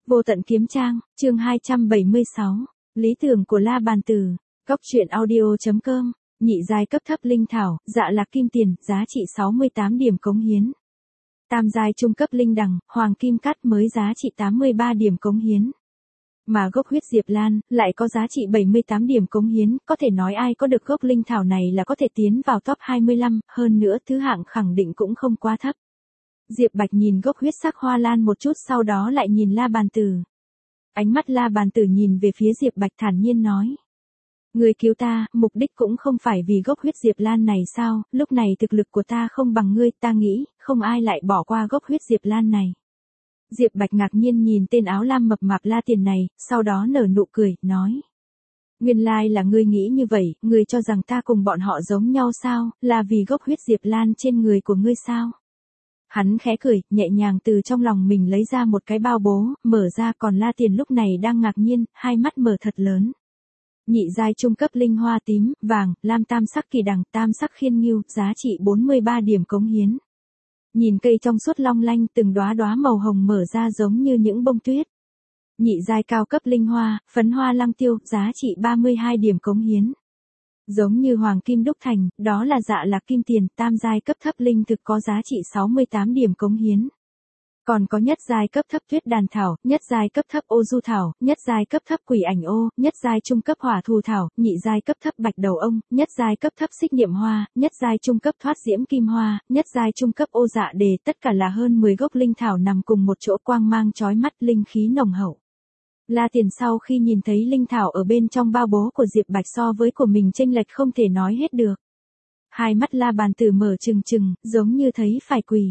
Vô tận kiếm trang, chương 276. Lý tưởng của La Bàn Tử. Góc truyện audio.com. Nhị giai cấp thấp linh thảo, dạ lạc kim tiền, giá trị 68 điểm cống hiến. Tam giai trung cấp linh đằng, hoàng kim cát mới giá trị 83 điểm cống hiến. Mà gốc huyết diệp lan, lại có giá trị 78 điểm cống hiến, có thể nói ai có được gốc linh thảo này là có thể tiến vào top 25, hơn nữa thứ hạng khẳng định cũng không quá thấp. Diệp Bạch nhìn gốc huyết sắc hoa lan một chút sau đó lại nhìn La Bàn Tử. Ánh mắt La Bàn Tử nhìn về phía Diệp Bạch thản nhiên nói. Người cứu ta, mục đích cũng không phải vì gốc huyết diệp lan này sao, lúc này thực lực của ta không bằng ngươi, ta nghĩ, không ai lại bỏ qua gốc huyết diệp lan này. Diệp Bạch ngạc nhiên nhìn tên áo lam mập mạp La Tiền này, sau đó nở nụ cười, nói. Nguyên lai là ngươi nghĩ như vậy, ngươi cho rằng ta cùng bọn họ giống nhau sao, là vì gốc huyết diệp lan trên người của ngươi sao? Hắn khẽ cười, nhẹ nhàng từ trong lòng mình lấy ra một cái bao bố, mở ra, còn La Tiền lúc này đang ngạc nhiên, hai mắt mở thật lớn. Nhị giai trung cấp linh hoa tím, vàng, lam tam sắc kỳ đằng, tam sắc khiên nghiêu, giá trị 43 điểm cống hiến. Nhìn cây trong suốt long lanh, từng đóa đóa màu hồng mở ra giống như những bông tuyết. Nhị giai cao cấp linh hoa, phấn hoa lăng tiêu, giá trị 32 điểm cống hiến. Giống như hoàng kim đúc thành, đó là dạ lạc kim tiền, tam giai cấp thấp linh thực có giá trị 68 điểm cống hiến. Còn có nhất giai cấp thấp tuyết đàn thảo, nhất giai cấp thấp ô du thảo, nhất giai cấp thấp quỷ ảnh ô, nhất giai trung cấp hỏa thù thảo, nhị giai cấp thấp bạch đầu ông, nhất giai cấp thấp xích niệm hoa, nhất giai trung cấp thoát diễm kim hoa, nhất giai trung cấp ô dạ đề, tất cả là hơn 10 gốc linh thảo nằm cùng một chỗ, quang mang chói mắt, linh khí nồng hậu. La Tiền sau khi nhìn thấy linh thảo ở bên trong bao bố của Diệp Bạch so với của mình chênh lệch không thể nói hết được. Hai mắt La Bàn Tử mở trừng trừng, giống như thấy phải quỳ.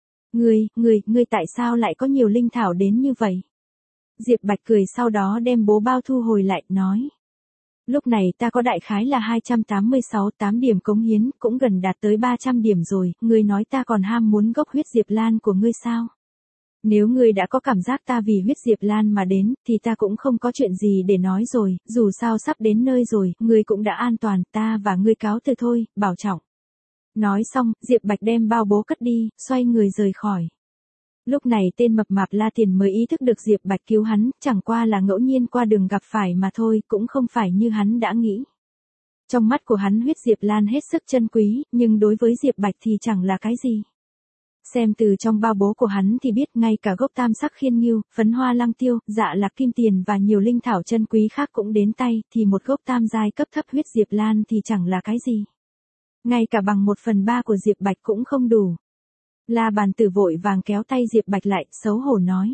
Ngươi tại sao lại có nhiều linh thảo đến như vậy? Diệp Bạch cười sau đó đem bố bao thu hồi lại, nói. Lúc này ta có đại khái là 286 điểm cống hiến, cũng gần đạt tới 300 điểm rồi, ngươi nói ta còn ham muốn gốc huyết diệp lan của ngươi sao? Nếu ngươi đã có cảm giác ta vì huyết diệp lan mà đến, thì ta cũng không có chuyện gì để nói rồi, dù sao sắp đến nơi rồi, ngươi cũng đã an toàn, ta và ngươi cáo từ thôi, bảo trọng. Nói xong, Diệp Bạch đem bao bố cất đi, xoay người rời khỏi. Lúc này tên mập mạp La Tiền mới ý thức được Diệp Bạch cứu hắn, chẳng qua là ngẫu nhiên qua đường gặp phải mà thôi, cũng không phải như hắn đã nghĩ. Trong mắt của hắn huyết diệp lan hết sức chân quý, nhưng đối với Diệp Bạch thì chẳng là cái gì. Xem từ trong bao bố của hắn thì biết ngay cả gốc tam sắc khiên nghiêu, phấn hoa lăng tiêu, dạ lạc kim tiền và nhiều linh thảo chân quý khác cũng đến tay, thì một gốc tam giai cấp thấp huyết diệp lan thì chẳng là cái gì. Ngay cả bằng 1/3 của Diệp Bạch cũng không đủ. La Bàn Tử vội vàng kéo tay Diệp Bạch lại, xấu hổ nói.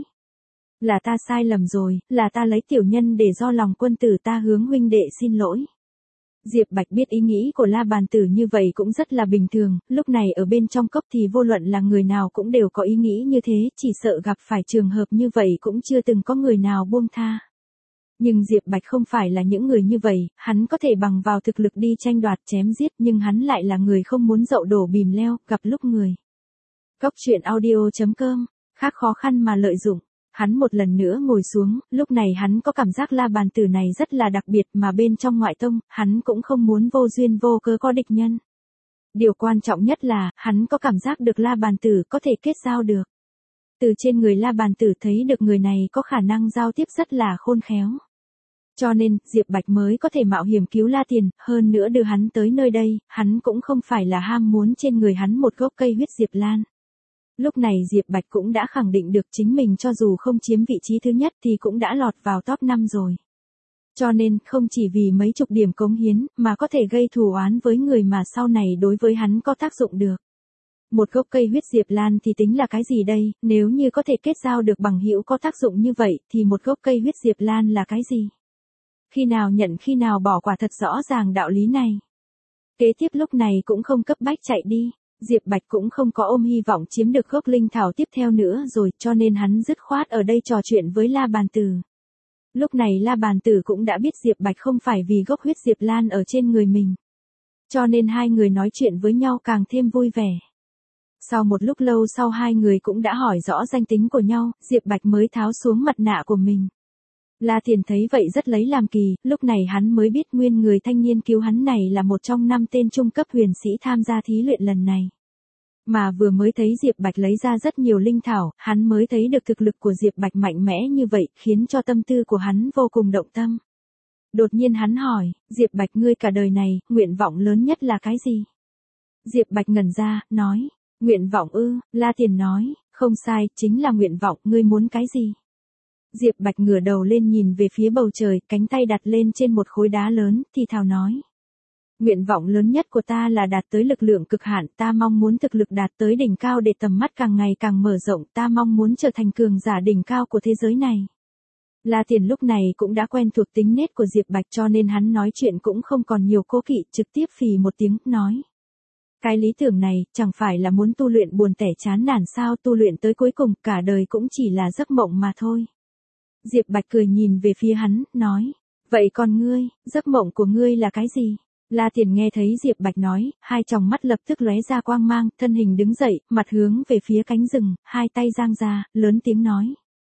Là ta sai lầm rồi, là ta lấy tiểu nhân để do lòng quân tử, ta hướng huynh đệ xin lỗi. Diệp Bạch biết ý nghĩ của La Bàn Tử như vậy cũng rất là bình thường, lúc này ở bên trong cốc thì vô luận là người nào cũng đều có ý nghĩ như thế, chỉ sợ gặp phải trường hợp như vậy cũng chưa từng có người nào buông tha. Nhưng Diệp Bạch không phải là những người như vậy, hắn có thể bằng vào thực lực đi tranh đoạt chém giết, nhưng hắn lại là người không muốn dậu đổ bìm leo, gặp lúc người. Góc truyện audio.com, khác khó khăn mà lợi dụng. Hắn một lần nữa ngồi xuống, lúc này hắn có cảm giác La Bàn Tử này rất là đặc biệt, mà bên trong ngoại tông, hắn cũng không muốn vô duyên vô cớ có địch nhân. Điều quan trọng nhất là, hắn có cảm giác được La Bàn Tử có thể kết giao được. Từ trên người La Bàn Tử thấy được người này có khả năng giao tiếp rất là khôn khéo. Cho nên, Diệp Bạch mới có thể mạo hiểm cứu La Tiền, hơn nữa đưa hắn tới nơi đây, hắn cũng không phải là ham muốn trên người hắn một gốc cây huyết diệp lan. Lúc này Diệp Bạch cũng đã khẳng định được chính mình cho dù không chiếm vị trí thứ nhất thì cũng đã lọt vào top 5 rồi. Cho nên, không chỉ vì mấy chục điểm cống hiến, mà có thể gây thù oán với người mà sau này đối với hắn có tác dụng được. Một gốc cây huyết diệp lan thì tính là cái gì đây, nếu như có thể kết giao được bằng hữu có tác dụng như vậy, thì một gốc cây huyết diệp lan là cái gì? Khi nào nhận khi nào bỏ, quả thật rõ ràng đạo lý này. Kế tiếp lúc này cũng không cấp bách chạy đi. Diệp Bạch cũng không có ôm hy vọng chiếm được gốc linh thảo tiếp theo nữa rồi, cho nên hắn dứt khoát ở đây trò chuyện với La Bàn Tử. Lúc này La Bàn Tử cũng đã biết Diệp Bạch không phải vì gốc huyết diệp lan ở trên người mình. Cho nên hai người nói chuyện với nhau càng thêm vui vẻ. Sau một lúc lâu sau hai người cũng đã hỏi rõ danh tính của nhau, Diệp Bạch mới tháo xuống mặt nạ của mình. La Tiền thấy vậy rất lấy làm kỳ, lúc này hắn mới biết nguyên người thanh niên cứu hắn này là một trong 5 tên trung cấp huyền sĩ tham gia thí luyện lần này. Mà vừa mới thấy Diệp Bạch lấy ra rất nhiều linh thảo, hắn mới thấy được thực lực của Diệp Bạch mạnh mẽ như vậy, khiến cho tâm tư của hắn vô cùng động tâm. Đột nhiên hắn hỏi, Diệp Bạch ngươi cả đời này, nguyện vọng lớn nhất là cái gì? Diệp Bạch ngẩn ra, nói, nguyện vọng ư, La Tiền nói, không sai, chính là nguyện vọng, ngươi muốn cái gì? Diệp Bạch ngửa đầu lên nhìn về phía bầu trời, cánh tay đặt lên trên một khối đá lớn, thì thào nói. Nguyện vọng lớn nhất của ta là đạt tới lực lượng cực hạn, ta mong muốn thực lực đạt tới đỉnh cao để tầm mắt càng ngày càng mở rộng, ta mong muốn trở thành cường giả đỉnh cao của thế giới này. La Tiền lúc này cũng đã quen thuộc tính nết của Diệp Bạch cho nên hắn nói chuyện cũng không còn nhiều cố kỵ, trực tiếp phì một tiếng, nói. Cái lý tưởng này, chẳng phải là muốn tu luyện buồn tẻ chán nản sao, tu luyện tới cuối cùng cả đời cũng chỉ là giấc mộng mà thôi. Diệp Bạch cười nhìn về phía hắn, nói. Vậy còn ngươi, giấc mộng của ngươi là cái gì? La Tiền nghe thấy Diệp Bạch nói, hai tròng mắt lập tức lóe ra quang mang, thân hình đứng dậy, mặt hướng về phía cánh rừng, hai tay giang ra, lớn tiếng nói.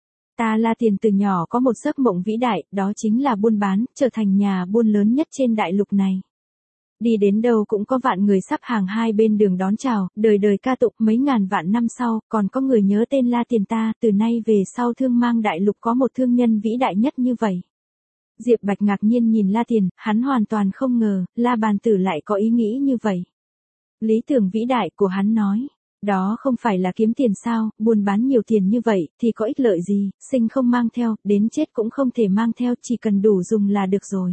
Ta La Tiền từ nhỏ có một giấc mộng vĩ đại, đó chính là buôn bán, trở thành nhà buôn lớn nhất trên đại lục này. Đi đến đâu cũng có vạn người sắp hàng hai bên đường đón chào, đời đời ca tụng, mấy ngàn vạn năm sau, còn có người nhớ tên La Tiền ta, từ nay về sau thương mang đại lục có một thương nhân vĩ đại nhất như vậy. Diệp Bạch ngạc nhiên nhìn La Tiền, hắn hoàn toàn không ngờ, La Bàn Tử lại có ý nghĩ như vậy. Lý tưởng vĩ đại của hắn nói, đó không phải là kiếm tiền sao, buôn bán nhiều tiền như vậy, thì có ích lợi gì, sinh không mang theo, đến chết cũng không thể mang theo, chỉ cần đủ dùng là được rồi.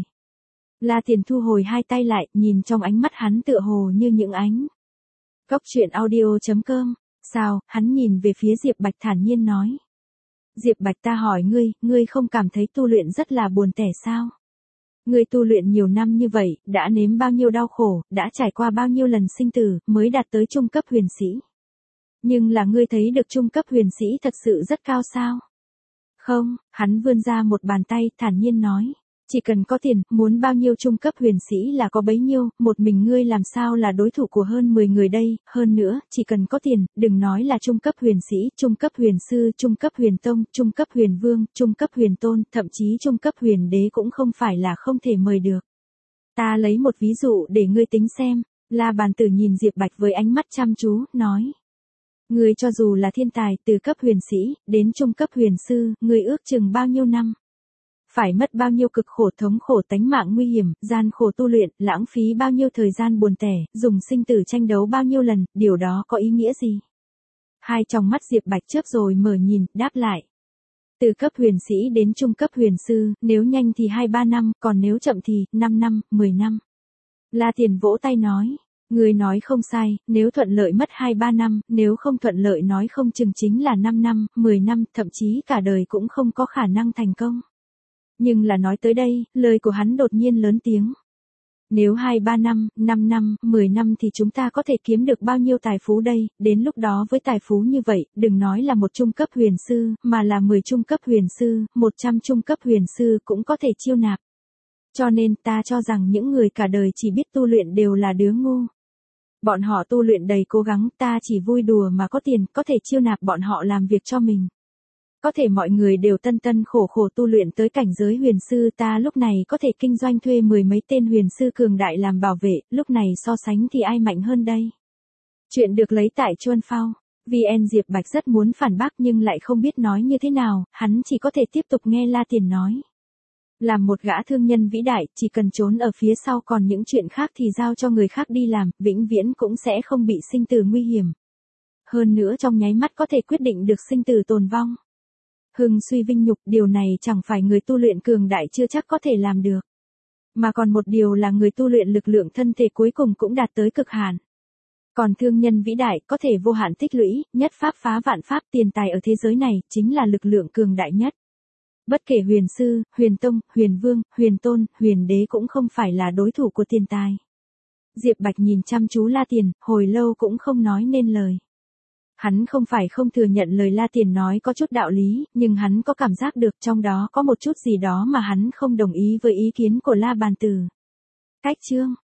La Tiền thu hồi hai tay lại, nhìn trong ánh mắt hắn tựa hồ như những ánh. Góc truyện audio.com, sao, hắn nhìn về phía Diệp Bạch thản nhiên nói. Diệp Bạch ta hỏi ngươi không cảm thấy tu luyện rất là buồn tẻ sao? Ngươi tu luyện nhiều năm như vậy, đã nếm bao nhiêu đau khổ, đã trải qua bao nhiêu lần sinh tử, mới đạt tới trung cấp huyền sĩ. Nhưng là ngươi thấy được trung cấp huyền sĩ thật sự rất cao sao? Không, hắn vươn ra một bàn tay, thản nhiên nói. Chỉ cần có tiền, muốn bao nhiêu trung cấp huyền sĩ là có bấy nhiêu, một mình ngươi làm sao là đối thủ của hơn 10 người đây, hơn nữa, chỉ cần có tiền, đừng nói là trung cấp huyền sĩ, trung cấp huyền sư, trung cấp huyền tông, trung cấp huyền vương, trung cấp huyền tôn, thậm chí trung cấp huyền đế cũng không phải là không thể mời được. Ta lấy một ví dụ để ngươi tính xem, La Bàn Tử nhìn Diệp Bạch với ánh mắt chăm chú, nói. Ngươi cho dù là thiên tài, từ cấp huyền sĩ, đến trung cấp huyền sư, ngươi ước chừng bao nhiêu năm? Phải mất bao nhiêu cực khổ thống khổ tánh mạng nguy hiểm, gian khổ tu luyện, lãng phí bao nhiêu thời gian buồn tẻ, dùng sinh tử tranh đấu bao nhiêu lần, điều đó có ý nghĩa gì? Hai tròng mắt Diệp Bạch chớp rồi mở nhìn, đáp lại. Từ cấp huyền sĩ đến trung cấp huyền sư, nếu nhanh thì 2-3 năm, còn nếu chậm thì 5 năm, 10 năm. La Tiền vỗ tay nói. Người nói không sai, nếu thuận lợi mất 2-3 năm, nếu không thuận lợi nói không chừng chính là 5 năm, 10 năm, thậm chí cả đời cũng không có khả năng thành công. Nhưng là nói tới đây, lời của hắn đột nhiên lớn tiếng. Nếu 2-3 năm, 5 năm, 10 năm thì chúng ta có thể kiếm được bao nhiêu tài phú đây, đến lúc đó với tài phú như vậy, đừng nói là một trung cấp huyền sư, mà là 10 trung cấp huyền sư, 100 trung cấp huyền sư cũng có thể chiêu nạp. Cho nên ta cho rằng những người cả đời chỉ biết tu luyện đều là đứa ngu. Bọn họ tu luyện đầy cố gắng, ta chỉ vui đùa mà có tiền, có thể chiêu nạp bọn họ làm việc cho mình. Có thể mọi người đều tân tân khổ khổ tu luyện tới cảnh giới huyền sư, ta lúc này có thể kinh doanh thuê 10 mấy tên huyền sư cường đại làm bảo vệ, lúc này so sánh thì ai mạnh hơn đây? Chuyện được lấy tại Chuan Phao. VN Diệp Bạch rất muốn phản bác nhưng lại không biết nói như thế nào, hắn chỉ có thể tiếp tục nghe La Tiền nói. Làm một gã thương nhân vĩ đại, chỉ cần trốn ở phía sau, còn những chuyện khác thì giao cho người khác đi làm, vĩnh viễn cũng sẽ không bị sinh tử nguy hiểm. Hơn nữa trong nháy mắt có thể quyết định được sinh tử tồn vong. Hưng suy vinh nhục, điều này chẳng phải người tu luyện cường đại chưa chắc có thể làm được. Mà còn một điều là người tu luyện lực lượng thân thể cuối cùng cũng đạt tới cực hạn. Còn thương nhân vĩ đại có thể vô hạn tích lũy, nhất pháp phá vạn pháp, tiền tài ở thế giới này chính là lực lượng cường đại nhất. Bất kể huyền sư, huyền tông, huyền vương, huyền tôn, huyền đế cũng không phải là đối thủ của tiền tài. Diệp Bạch nhìn chăm chú La Tiền, hồi lâu cũng không nói nên lời. Hắn không phải không thừa nhận lời La Tiền nói có chút đạo lý, nhưng hắn có cảm giác được trong đó có một chút gì đó mà hắn không đồng ý với ý kiến của La Bàn Tử. Cách chương